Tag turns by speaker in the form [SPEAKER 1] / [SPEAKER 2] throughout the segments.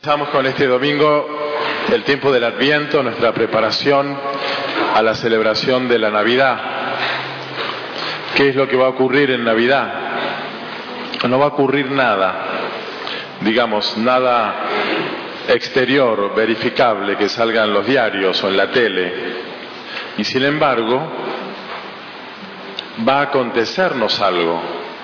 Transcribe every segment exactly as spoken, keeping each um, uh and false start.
[SPEAKER 1] Comenzamos con este domingo el tiempo del Adviento, nuestra preparación a la celebración de la Navidad. ¿Qué es lo que va a ocurrir en Navidad? No va a ocurrir nada, digamos, nada exterior, verificable, que salga en los diarios o en la tele. Y sin embargo, va a acontecernos algo.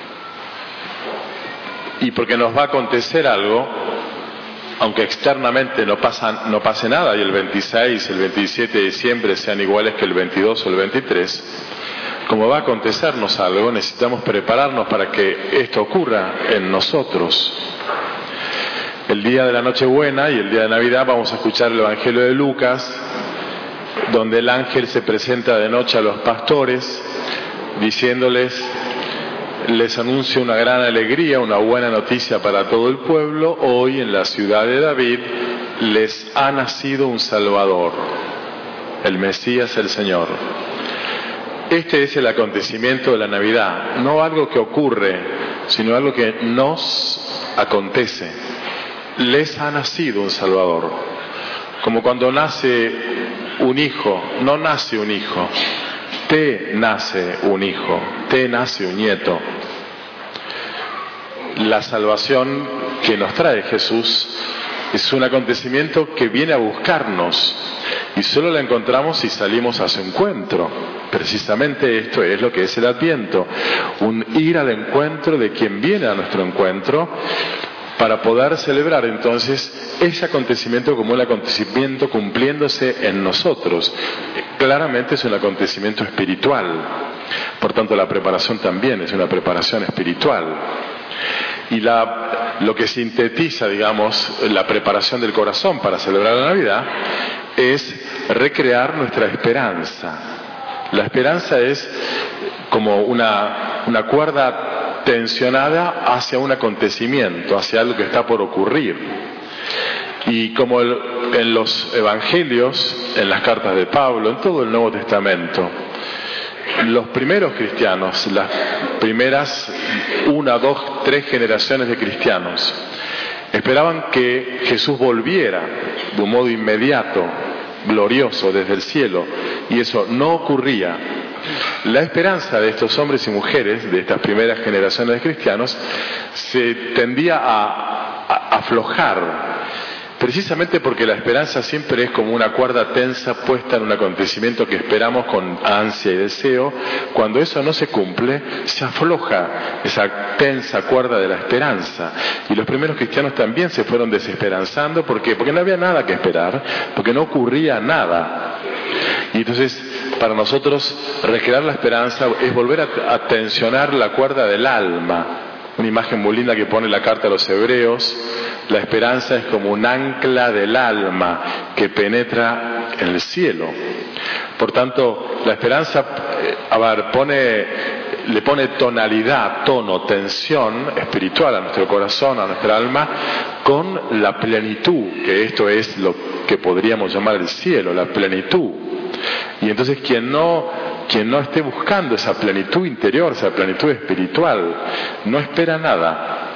[SPEAKER 1] Y porque nos va a acontecer algo, aunque externamente no, pasa, no pase nada y el veintiséis, el veintisiete de diciembre sean iguales que el veintidós o el veintitrés, como va a acontecernos algo, necesitamos prepararnos para que esto ocurra en nosotros. El día de la Nochebuena y el día de Navidad vamos a escuchar el Evangelio de Lucas, donde el ángel se presenta de noche a los pastores, diciéndoles: les anuncio una gran alegría, una buena noticia para todo el pueblo. Hoy en la ciudad de David les ha nacido un Salvador, el Mesías, el Señor. Este es el acontecimiento de la Navidad, no algo que ocurre, sino algo que nos acontece. Les ha nacido un Salvador. Como cuando nace un hijo, no nace un hijo, te nace un hijo, te nace un nieto. La salvación que nos trae Jesús es un acontecimiento que viene a buscarnos y solo la encontramos si salimos a su encuentro. Precisamente esto es lo que es el Adviento, un ir al encuentro de quien viene a nuestro encuentro, para poder celebrar entonces ese acontecimiento como un acontecimiento cumpliéndose en nosotros. Claramente es un acontecimiento espiritual, por tanto la preparación también es una preparación espiritual. Y la, lo que sintetiza, digamos, la preparación del corazón para celebrar la Navidad es recrear nuestra esperanza. La esperanza es como una, una cuerda tensionada hacia un acontecimiento, hacia algo que está por ocurrir. Y como el, en los evangelios, en las cartas de Pablo, en todo el Nuevo Testamento, los primeros cristianos, las primeras una, dos, tres generaciones de cristianos, esperaban que Jesús volviera de un modo inmediato, glorioso, desde el cielo, y eso no ocurría. La esperanza de estos hombres y mujeres, de estas primeras generaciones de cristianos, se tendía a, a aflojar, precisamente porque la esperanza siempre es como una cuerda tensa puesta en un acontecimiento que esperamos con ansia y deseo. Cuando eso no se cumple, se afloja esa tensa cuerda de la esperanza. Y los primeros cristianos también se fueron desesperanzando. ¿Por qué? Porque no había nada que esperar, porque no ocurría nada. Y entonces, para nosotros, recrear la esperanza es volver a, a tensionar la cuerda del alma. Una imagen muy linda que pone la carta a los hebreos: la esperanza es como un ancla del alma que penetra en el cielo. Por tanto, la esperanza a ver, pone, le pone tonalidad, tono, tensión espiritual a nuestro corazón, a nuestra alma, con la plenitud, que esto es lo que podríamos llamar el cielo, la plenitud. Y entonces quien no quien no esté buscando esa plenitud interior, esa plenitud espiritual, no espera nada.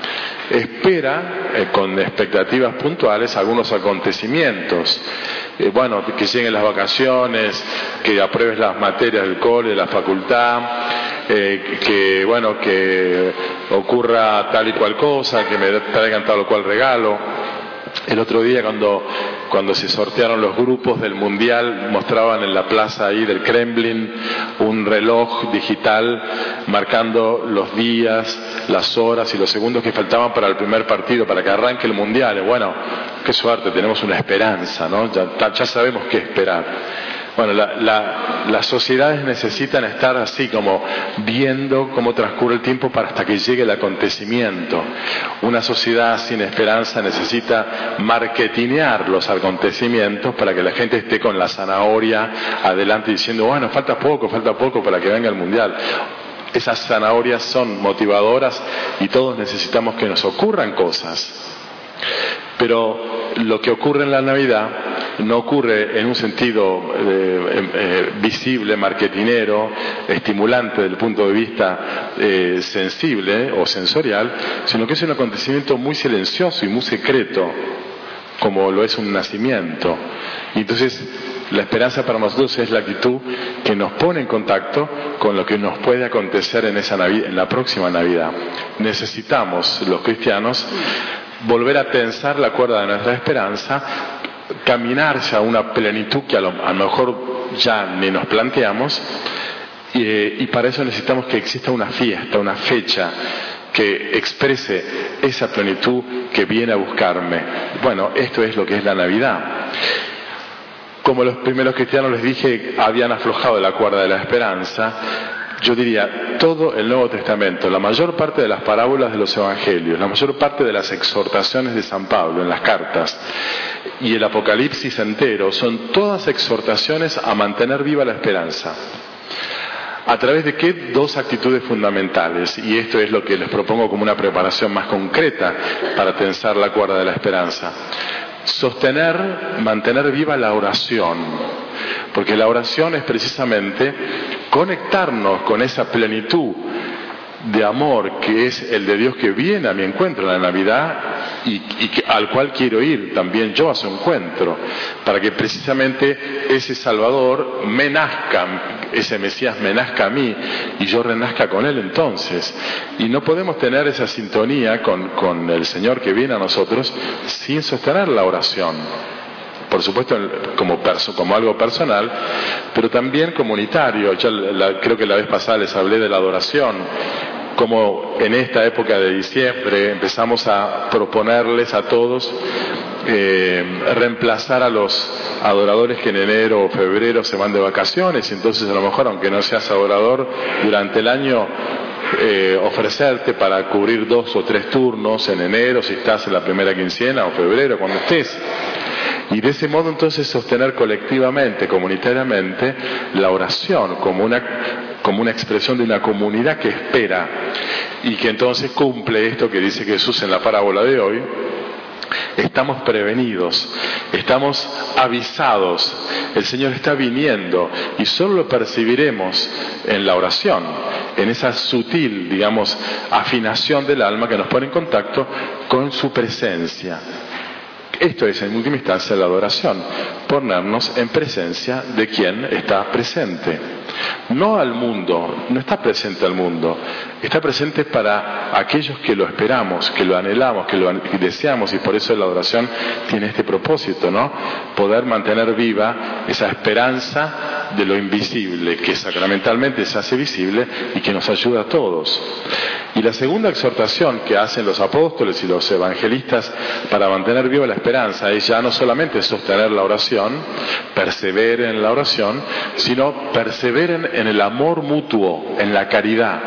[SPEAKER 1] Espera eh, con expectativas puntuales algunos acontecimientos. Eh, bueno, que lleguen las vacaciones, que apruebes las materias del cole, de la facultad, eh, que bueno, que ocurra tal y cual cosa, que me traigan tal o cual regalo. El otro día cuando, cuando se sortearon los grupos del Mundial, mostraban en la plaza ahí del Kremlin un reloj digital marcando los días, las horas y los segundos que faltaban para el primer partido, para que arranque el Mundial. Y bueno, qué suerte, tenemos una esperanza, ¿no? Ya, ya sabemos qué esperar. Bueno, la, la, las sociedades necesitan estar así como viendo cómo transcurre el tiempo para hasta que llegue el acontecimiento. Una sociedad sin esperanza necesita marketinear los acontecimientos para que la gente esté con la zanahoria adelante diciendo: bueno, falta poco, falta poco para que venga el Mundial. Esas zanahorias son motivadoras y todos necesitamos que nos ocurran cosas. Pero lo que ocurre en la Navidad no ocurre en un sentido eh, eh, visible, marketinero, estimulante desde el punto de vista eh, sensible o sensorial, sino que es un acontecimiento muy silencioso y muy secreto, como lo es un nacimiento. Y entonces la esperanza para nosotros es la actitud que nos pone en contacto con lo que nos puede acontecer en esa Navidad, en la próxima Navidad. Necesitamos, los cristianos, volver a tensar la cuerda de nuestra esperanza, caminar ya a una plenitud que a lo, a lo mejor ya ni nos planteamos, y, y para eso necesitamos que exista una fiesta, una fecha que exprese esa plenitud que viene a buscarme. Bueno, esto es lo que es la Navidad. Como los primeros cristianos, les dije, habían aflojado la cuerda de la esperanza, yo diría, todo el Nuevo Testamento, la mayor parte de las parábolas de los Evangelios, la mayor parte de las exhortaciones de San Pablo en las cartas y el Apocalipsis entero, son todas exhortaciones a mantener viva la esperanza. ¿A través de qué? Dos actitudes fundamentales, y esto es lo que les propongo como una preparación más concreta para tensar la cuerda de la esperanza. Sostener, mantener viva la oración, porque la oración es precisamente conectarnos con esa plenitud de amor que es el de Dios que viene a mi encuentro en la Navidad y, y que, al cual quiero ir también yo a su encuentro, para que precisamente ese Salvador me nazca, ese Mesías me nazca a mí y yo renazca con él entonces. Y no podemos tener esa sintonía con, con el Señor que viene a nosotros sin sostener la oración. Por supuesto como, perso, como algo personal, pero también comunitario. Yo la, creo que la vez pasada les hablé de la adoración, como en esta época de diciembre empezamos a proponerles a todos eh, reemplazar a los adoradores que en enero o febrero se van de vacaciones, y entonces a lo mejor, aunque no seas adorador, durante el año eh, ofrecerte para cubrir dos o tres turnos en enero, si estás en la primera quincena, o febrero, cuando estés. Y de ese modo entonces sostener colectivamente, comunitariamente, la oración como una, como una expresión de una comunidad que espera y que entonces cumple esto que dice Jesús en la parábola de hoy. Estamos prevenidos, estamos avisados, el Señor está viniendo y solo lo percibiremos en la oración, en esa sutil, digamos, afinación del alma que nos pone en contacto con su presencia. Esto es, en última instancia, la adoración, ponernos en presencia de quien está presente. No al mundo, no está presente al mundo, está presente para aquellos que lo esperamos, que lo anhelamos, que lo deseamos, y por eso la adoración tiene este propósito, ¿no? Poder mantener viva esa esperanza de lo invisible, que sacramentalmente se hace visible y que nos ayuda a todos. Y la segunda exhortación que hacen los apóstoles y los evangelistas para mantener viva la esperanza es ya no solamente sostener la oración, perseveren en la oración, sino perseveren en el amor mutuo, en la caridad.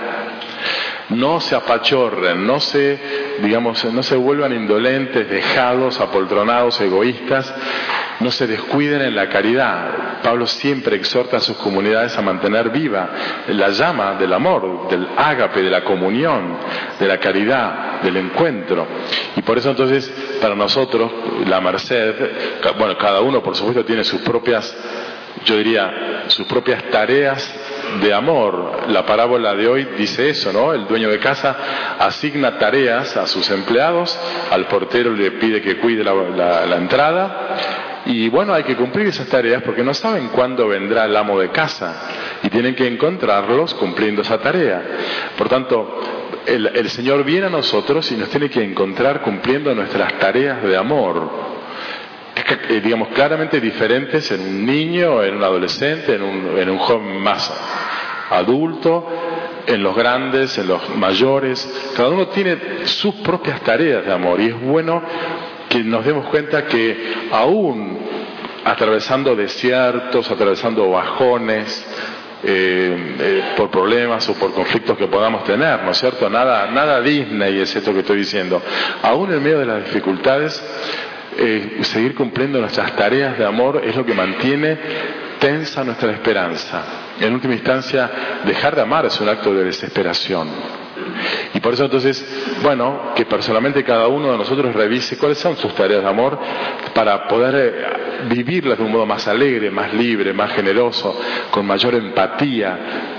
[SPEAKER 1] No se apachorren, no se, digamos, no se vuelvan indolentes, dejados, apoltronados, egoístas, no se descuiden en la caridad. Pablo siempre exhorta a sus comunidades a mantener viva la llama del amor, del ágape, de la comunión, de la caridad, del encuentro. Y por eso entonces, para nosotros, la merced, bueno, cada uno por supuesto tiene sus propias, yo diría, sus propias tareas de amor. La parábola de hoy dice eso, ¿no? El dueño de casa asigna tareas a sus empleados, al portero le pide que cuide la, la, la entrada, y bueno, hay que cumplir esas tareas porque no saben cuándo vendrá el amo de casa y tienen que encontrarlos cumpliendo esa tarea. Por tanto, el, el Señor viene a nosotros y nos tiene que encontrar cumpliendo nuestras tareas de amor, eh, digamos, claramente diferentes en un niño, en un adolescente, en un, en un joven más adulto, en los grandes, en los mayores. Cada uno tiene sus propias tareas de amor, y es bueno que nos demos cuenta que aún atravesando desiertos, atravesando bajones, eh, eh, por problemas o por conflictos que podamos tener, ¿no es cierto? Nada, nada Disney es esto que estoy diciendo. Aún en medio de las dificultades, eh, seguir cumpliendo nuestras tareas de amor es lo que mantiene tensa nuestra esperanza. En última instancia, dejar de amar es un acto de desesperación. Y por eso entonces, bueno, que personalmente cada uno de nosotros revise cuáles son sus tareas de amor para poder eh, vivirlas de un modo más alegre, más libre, más generoso, con mayor empatía,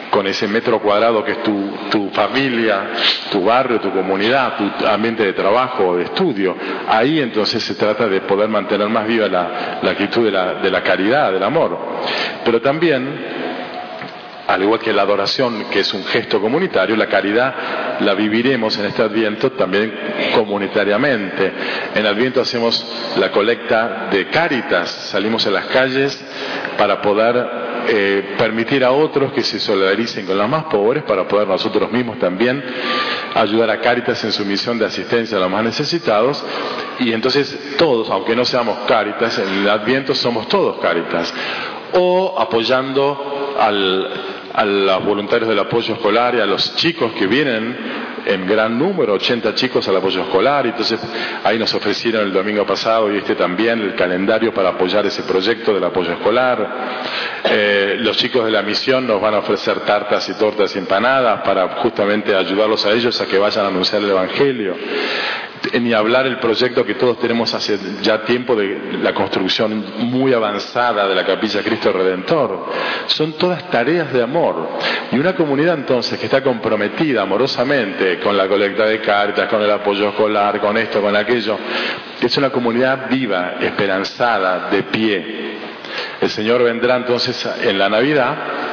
[SPEAKER 1] con ese metro cuadrado que es tu, tu familia, tu barrio, tu comunidad, tu ambiente de trabajo o de estudio. Ahí entonces se trata de poder mantener más viva la, la actitud de la, de la caridad, del amor. Pero también, al igual que la adoración, que es un gesto comunitario, la caridad la viviremos en este Adviento también comunitariamente. En Adviento hacemos la colecta de Cáritas, salimos a las calles para poder eh, permitir a otros que se solidaricen con los más pobres, para poder nosotros mismos también ayudar a Cáritas en su misión de asistencia a los más necesitados. Y entonces todos, aunque no seamos Cáritas, en el Adviento somos todos Cáritas. O apoyando al, a los voluntarios del apoyo escolar y a los chicos que vienen en gran número, ochenta chicos al apoyo escolar. Y entonces ahí nos ofrecieron el domingo pasado y este también el calendario para apoyar ese proyecto del apoyo escolar. Eh, los chicos de la misión nos van a ofrecer tartas y tortas y empanadas para justamente ayudarlos a ellos a que vayan a anunciar el Evangelio. Ni hablar el proyecto que todos tenemos hace ya tiempo de la construcción muy avanzada de la Capilla Cristo Redentor. Son todas tareas de amor. Y una comunidad entonces que está comprometida amorosamente con la colecta de Cáritas, con el apoyo escolar, con esto, con aquello, es una comunidad viva, esperanzada, de pie. El Señor vendrá entonces en la Navidad,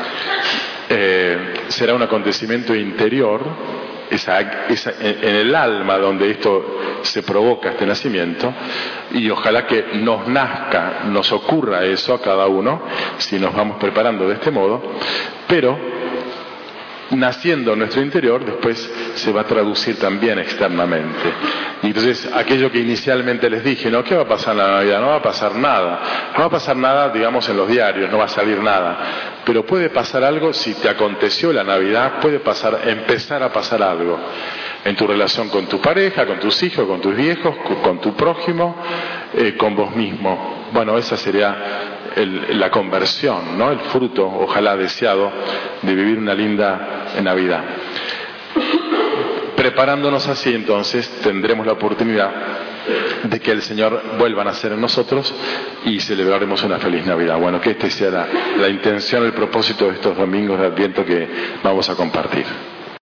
[SPEAKER 1] eh, será un acontecimiento interior. Esa, esa, en el alma donde esto se provoca, este nacimiento, y ojalá que nos nazca, nos ocurra eso a cada uno, si nos vamos preparando de este modo, pero naciendo en nuestro interior, después se va a traducir también externamente. Y entonces, aquello que inicialmente les dije, ¿no? ¿Qué va a pasar en la Navidad? No va a pasar nada. No va a pasar nada, digamos, en los diarios, no va a salir nada. Pero puede pasar algo, si te aconteció la Navidad, puede pasar, empezar a pasar algo. En tu relación con tu pareja, con tus hijos, con tus viejos, con tu prójimo, eh, con vos mismo. Bueno, esa sería el, la conversión, ¿no? El fruto, ojalá deseado, de vivir una linda Navidad. Preparándonos así, entonces, tendremos la oportunidad de que el Señor vuelva a nacer en nosotros y celebraremos una feliz Navidad. Bueno, que esta sea la, la intención, el propósito de estos domingos de Adviento que vamos a compartir.